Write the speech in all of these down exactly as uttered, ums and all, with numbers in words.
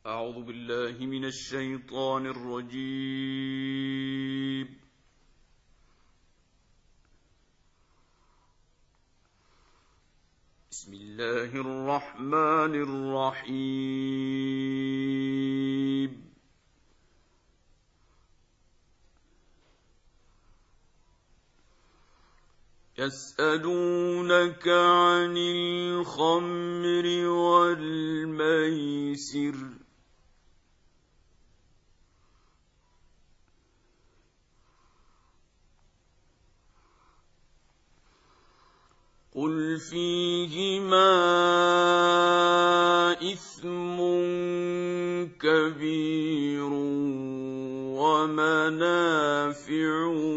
أعوذ بالله من الشيطان الرجيم. بسم الله الرحمن الرحيم. يسألونك عن الخمر والميسر قل فيهما إثم كبير ومنافع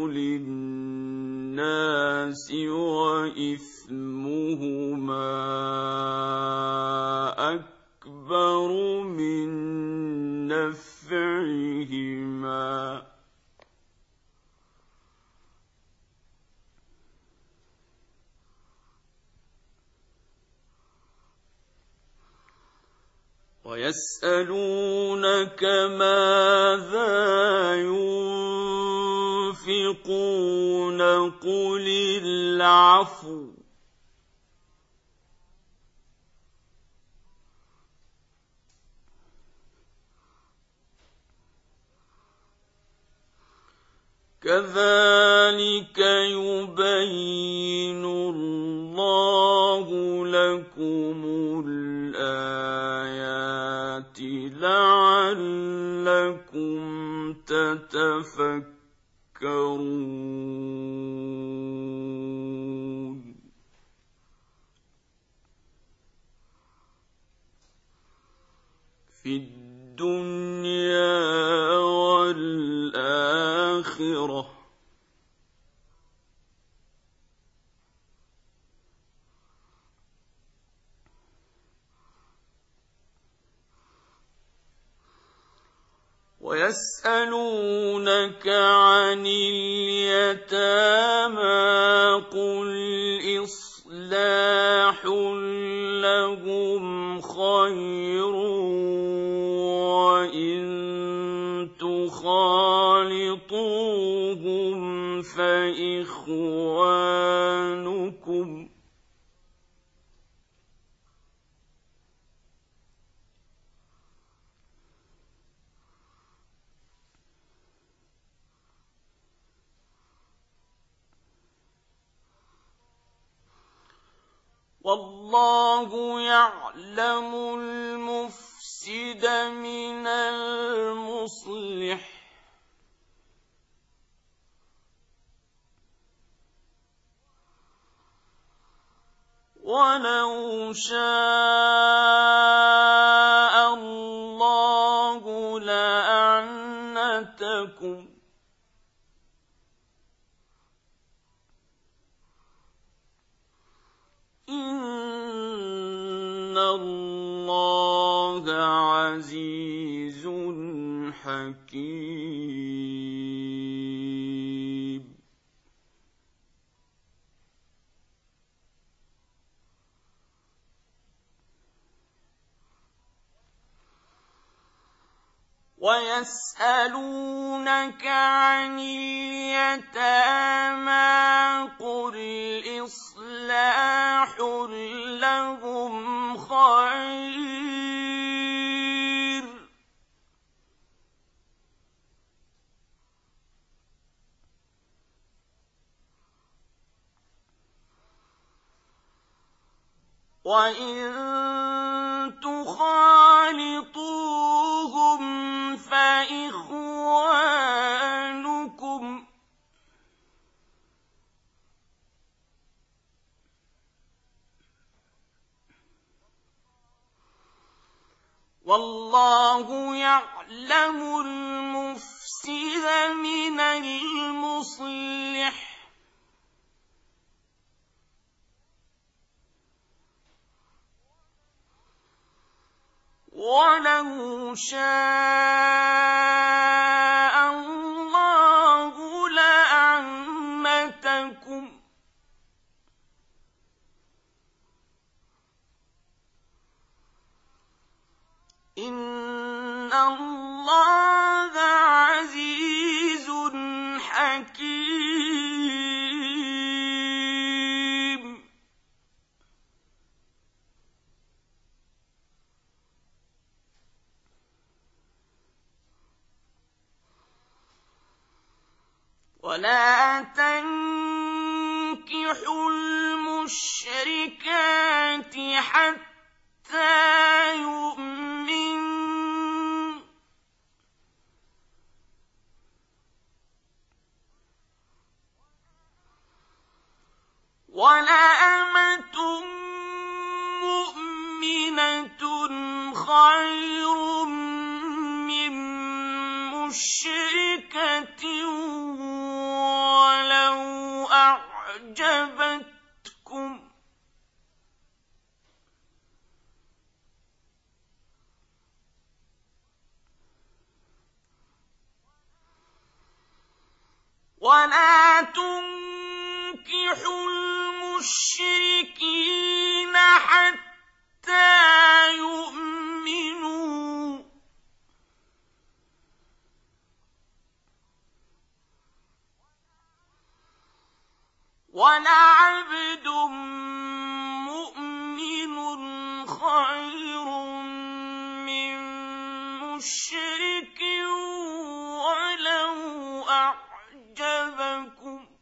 للناس وإثمهما أكبر من نفعهما ويسألونك ماذا ينفقون قل العفو كذلك يبين الله لكم الآيات لعلكم تتفكرون. في الدنيا والآخرة ويسألونك عن اليتامى قل إصلاح لهم خير وإن تخالطوهم فإخوانكم والله يعلم المفسد من المصلح ولو شاء الله لأعنتكم إن الله عزيز حكيم. ويسألونك عن اليتامى قل إصلاح لهم خير وإن تخالطوهم فإخوانكم والله يعلم المفسد من المصلح ولو شاء الله لأعنتكم إن اللَّهَ عَزِيزٌ حَكِيمٌ. وَلَا تَنكِحُوا الْمُشْرِكَاتِ حَتَّىٰ يُؤْمِنَّ ۚ وَلَأَمَةٌ مُّؤْمِنَةٌ خَيْرٌ مِّن مُّشْرِكَةٍ وَلَوْ أَعْجَبَتْكُمْ ۗ وَلَا تُنكِحُوا الْمُشْرِكِينَ حَتَّىٰ يُؤْمِنُوا ۚ وَلَعَبْدٌ مُّؤْمِنٌ خَيْرٌ مِّن مُّشْرِكٍ وَلَوْ أَعْجَبَكُمْ ۗ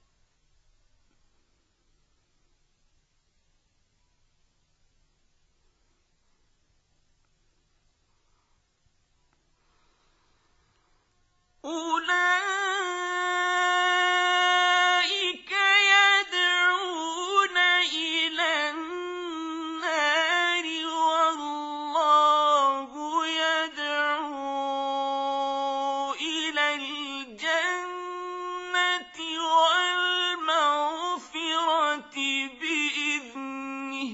أُولَٰئِكَ يَدْعُونَ إِلَى النَّارِ وَاللَّهُ يَدْعُو إِلَى الْجَنَّةِ وَالْمَغْفِرَةِ بِإِذْنِهِ ۖ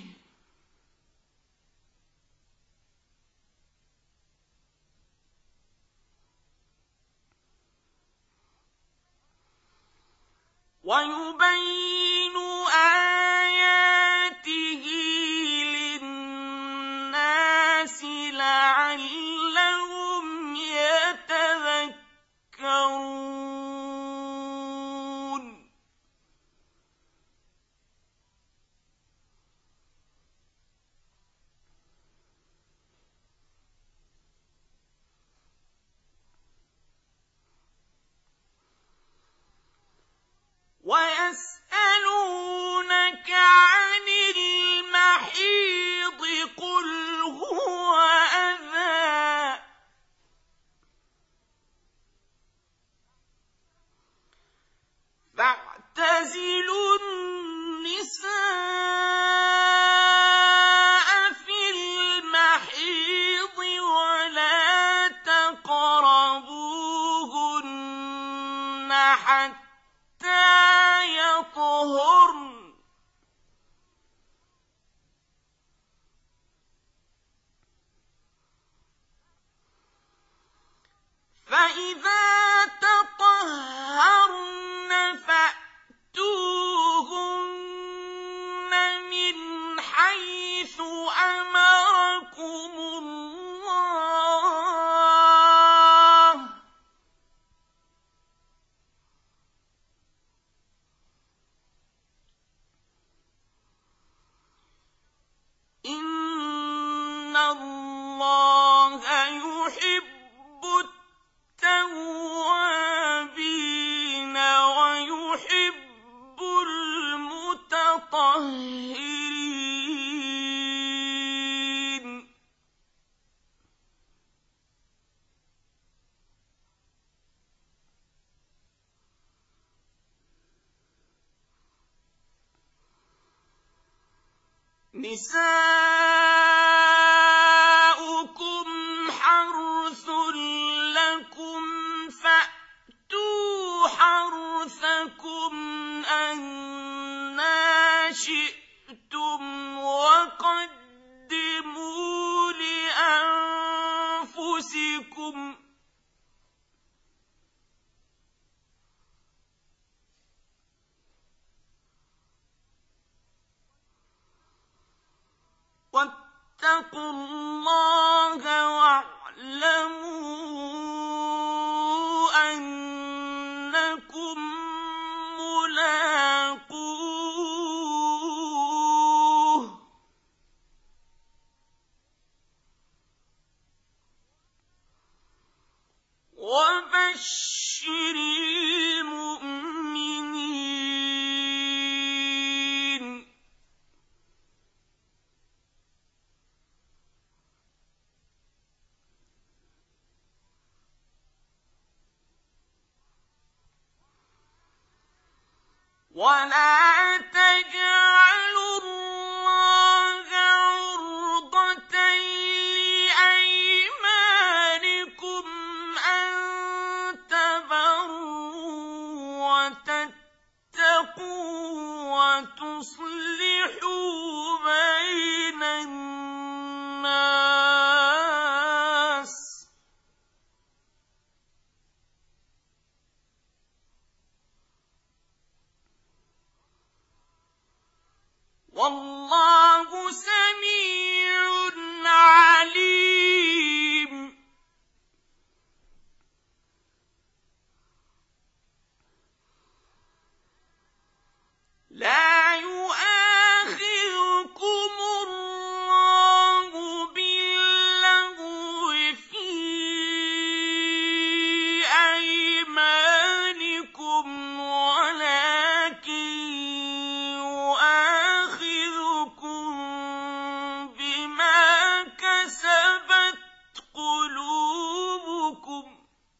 وَيُبَيِّنُ آيَاتِهِ لِلنَّاسِ لَعَلَّهُمْ يَتَذَكَّرُونَ. وَيَسْأَلُونَكَ عَنِ الْمَحِيضِ ۖ قُلْ هُوَ أَذًى ۖ فَاعْتَزِلُوا النِّسَاءَ فِي الْمَحِيضِ وَلَا تَقْرَبُوهُنَّ حَتَّىٰ يَطْهُرْنَ ۖ فَإِذَا تَطَهَّرْنَ فَأْتُوهُنَّ مِنْ حَيْثُ أَمَرَكُمُ اللَّهُ ۚ إِنَّ اللَّهَ يُحِبُّ التَّوَّابِينَ وَيُحِبُّ الْمُتَطَهِّرِينَ. نِسَاؤُكُمْ حَرْثٌ لَّكُمْ فَأْتُوا حَرْثَكُمْ أَنَّىٰ شِئْتُمْ وَقَدِّمُوا لِأَنفُسِكُمْ ۚ وَاتَّقُوا اللَّهَ وَاعْلَمُوا وبشر المؤمنين ولا تجعلوا الله عرضة لأيمانكم أن تبروا وتتقوا وتصلحوا بين الناس والله سميع عليم. لا يؤاخذكم الله باللغو في أيمانكم ولكن يؤاخذكم بما كسبت قلوبكم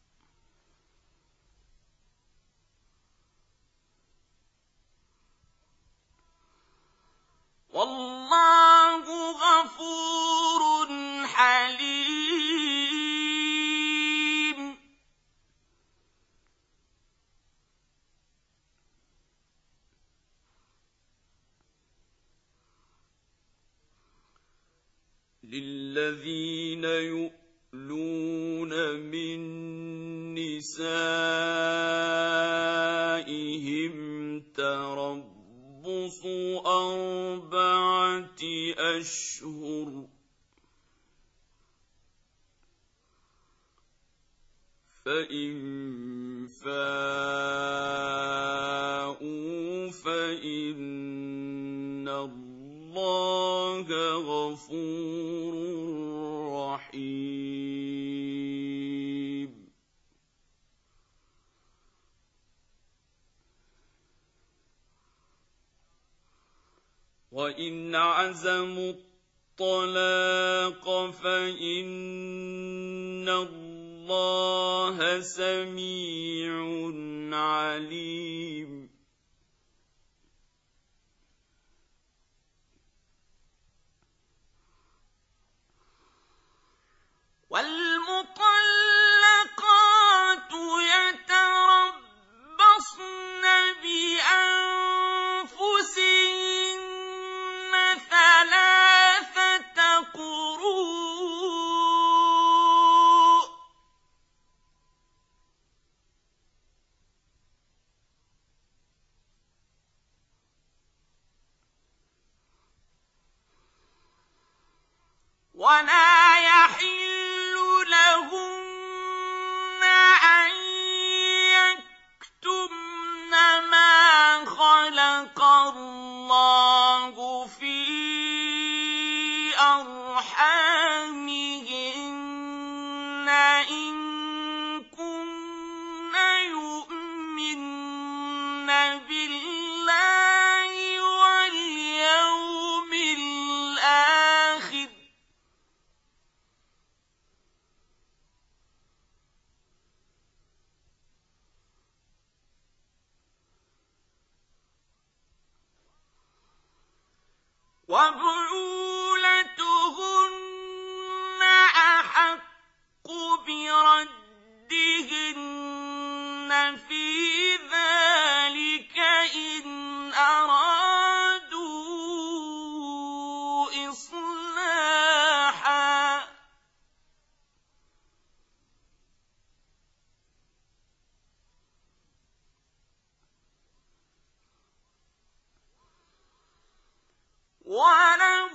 والله غفور حليم. للذين يؤلون من نسائهم تربص أربعة أشهر فإن فاءوا فإن الله غفور رحيم. وإن عزموا الطلاق فإن الله سميع عليم. والمطلقات يتربصن بأنفسهن ثلاثة قروء ولا يحل لهن أن يكتمن ما خلق الله في أرحامهن إن كن يؤمن بالله واليوم الآخر وبعولتهن أحق بردهن في ذلك إن أرادوا إصلاحا ولو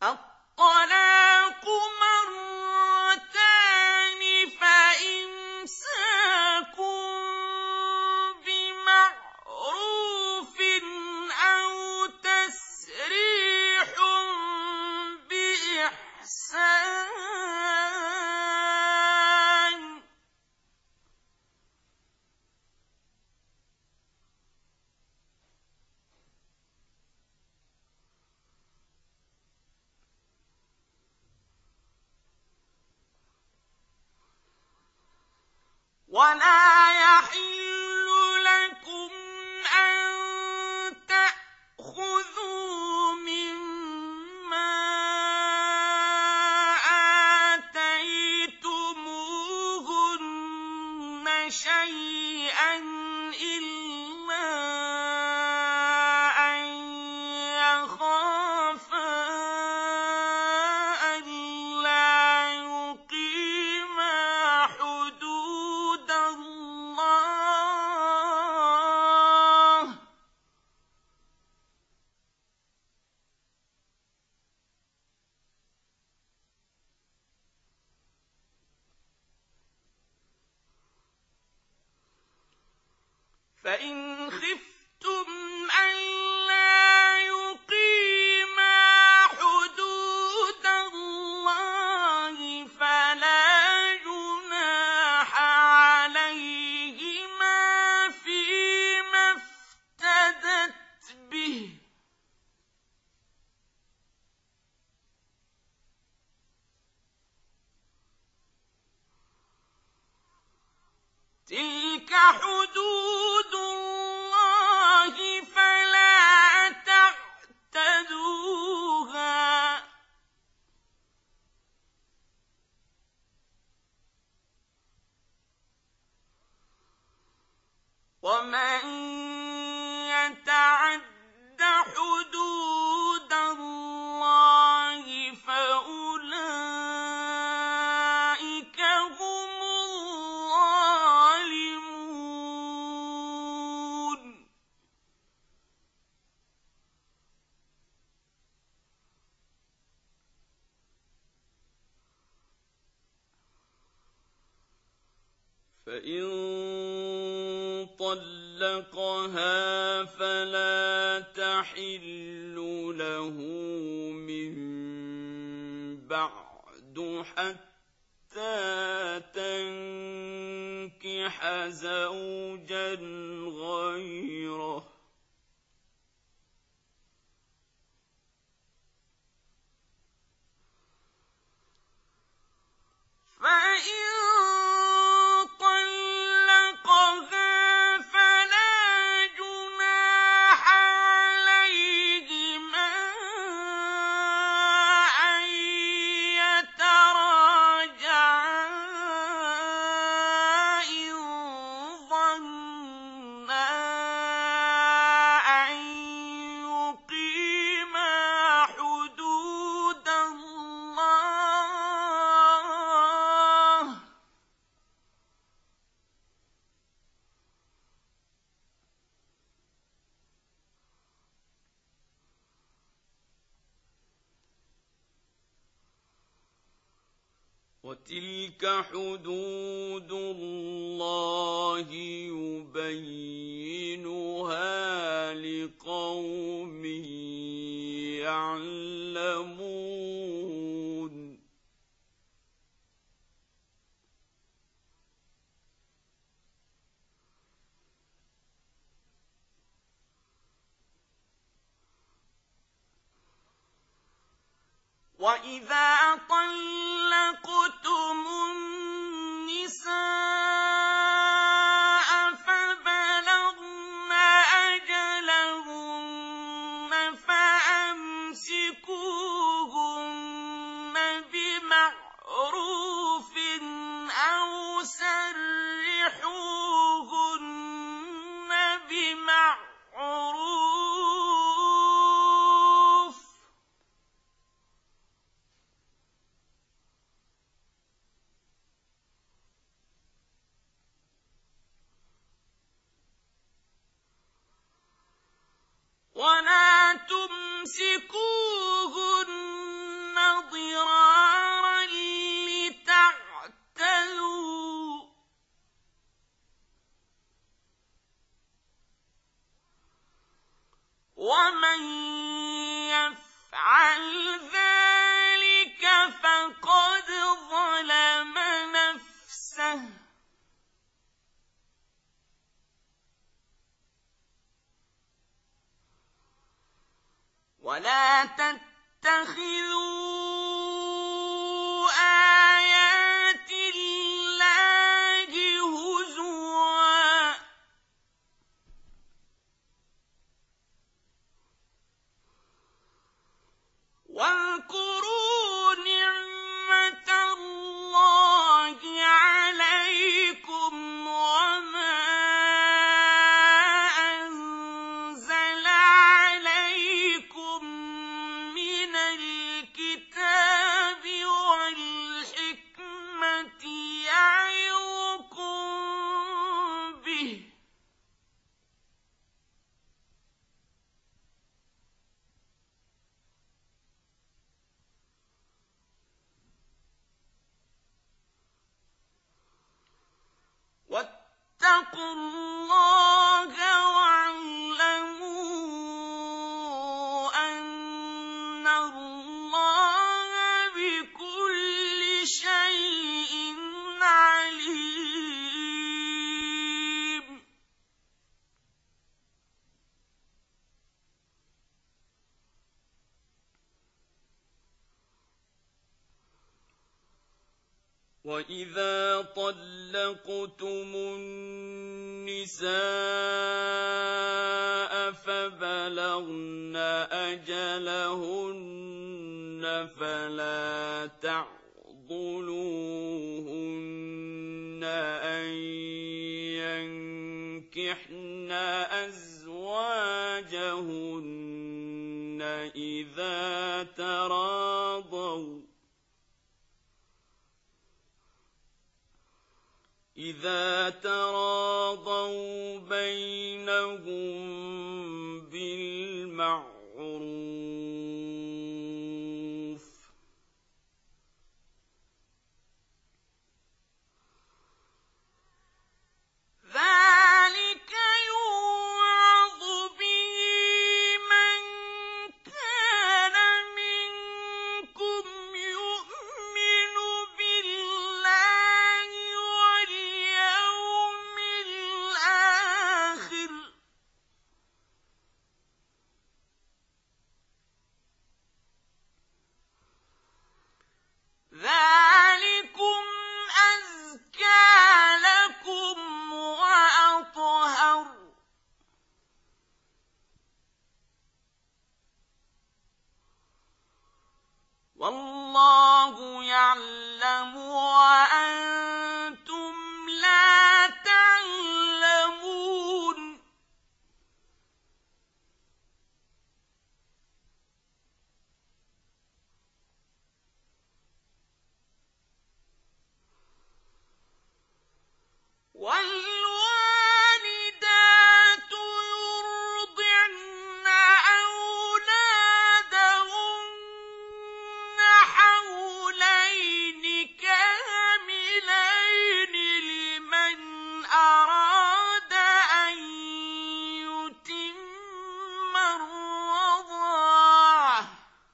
الطلاق مرتان فإمساك بمعروف أو تسريح بإحسان. ولا يحل لكم أن تأخذوا مما آتيتموهن شيئا إلا أن يخافا ألا يقيما حدود الله فإن خفتم ألا يقيما حدود الله فلا جناح عليهما فيما افتدت به. تلك حدود الله فلا تعتدوها. ومن يتعد حدود الله فأولئك هم الظالمون. فإن طلقها فلا تحل له من بعد حتى تنكح زوجا غيره. فإن طلقها فلا جناح عليهما أن يتراجعا إن ظنا أن يقيما حدود الله. وتلك حدود الله يبينها لقوم يعلمون. وإذا طلقتم النساء فبلغن أجلهن فأمسكوهن بمعروف أو سرحوهن بمعروف. ولا تمسكوهن ومن يفعل ذلك فقد ظلم نفسه ولا تتخذوا آيات الله هزوا واذكروا نعمة الله عليكم وما أنزل عليكم من الكتاب والحكمة يعظكم به واتقوا الله واعلموا أن الله بكل شيء عليم وإذا طلقتم النساء فبلغن أجلهن فلا تعضلوهن أن ينكحن أزواجهن إذا تراضوا إذا تراضوا بينهم بالمعروف ذلك يوعظ به من كان منكم يؤمن بالله واليوم الآخر ذلكم أزكى لكم وأطهر والله يعلم وأنتم لا تعلمون والوالدات يرضعن أولادهن حولين كاملين لمن أراد أن يتم الرضاعة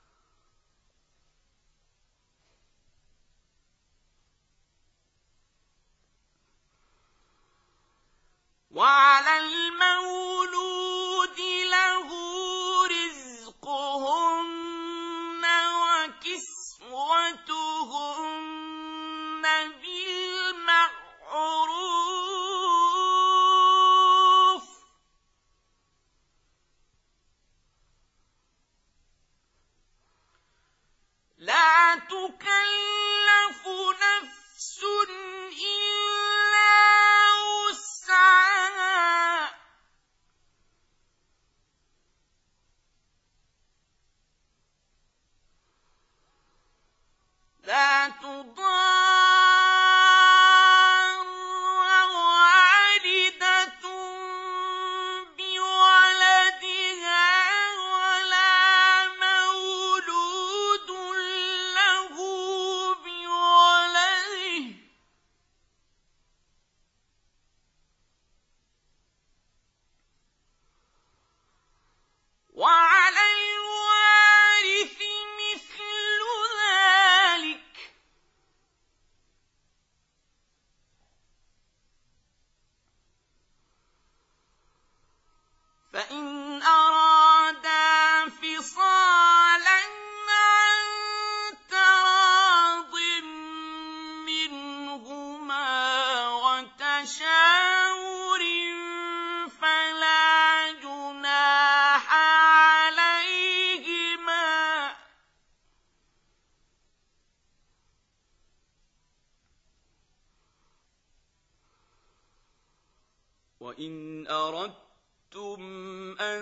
وعلى المولود له رزقهن وكسوتهن بالمعروف لا تكلف نفس إلا وسعها لا تضار والدة بولدها ولا مولود له بولده وعلى الوارث مثل ذلك فإن أرادا فصالا عن تراض منهما وتشاور فلا جناح عليهما وإن أردتم أن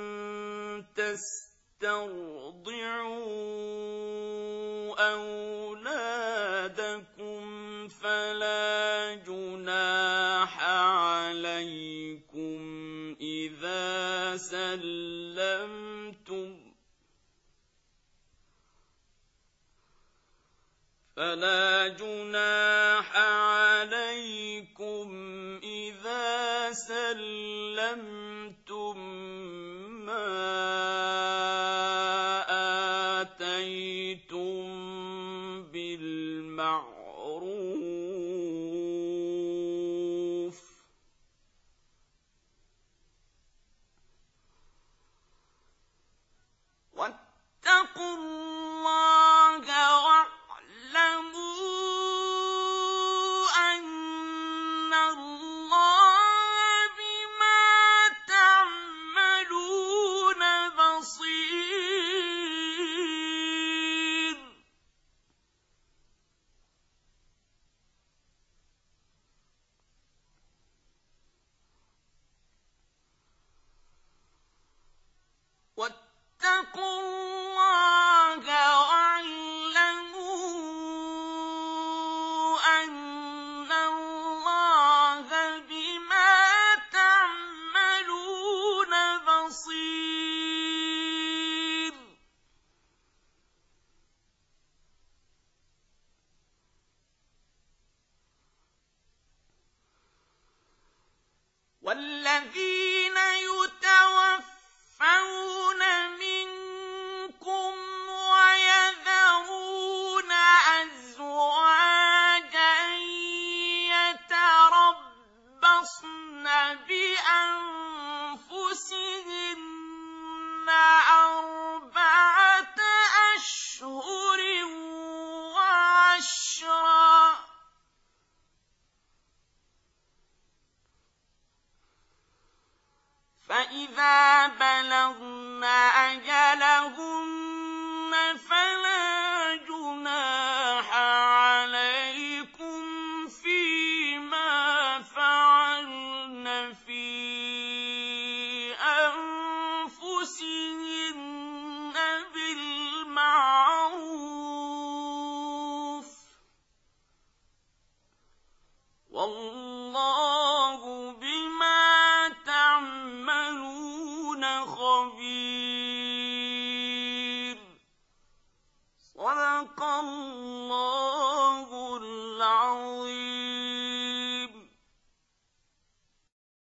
تسترضعوا أولادكم فلا جناح عليكم إذا سلمتم فلا جناح عليكم إذا سلمتم ما آتيتم بالمعروف واتقوا الله واعلموا أن الله بما تعملون بصير واتقوا الله واعلموا أن الله بما تعملون بصير والذين يتوفون منكم ويذرون أزواجا يتربصن بأنفسهن أربعة أشهر وعشرا فإذا بلغن أجلهن فلا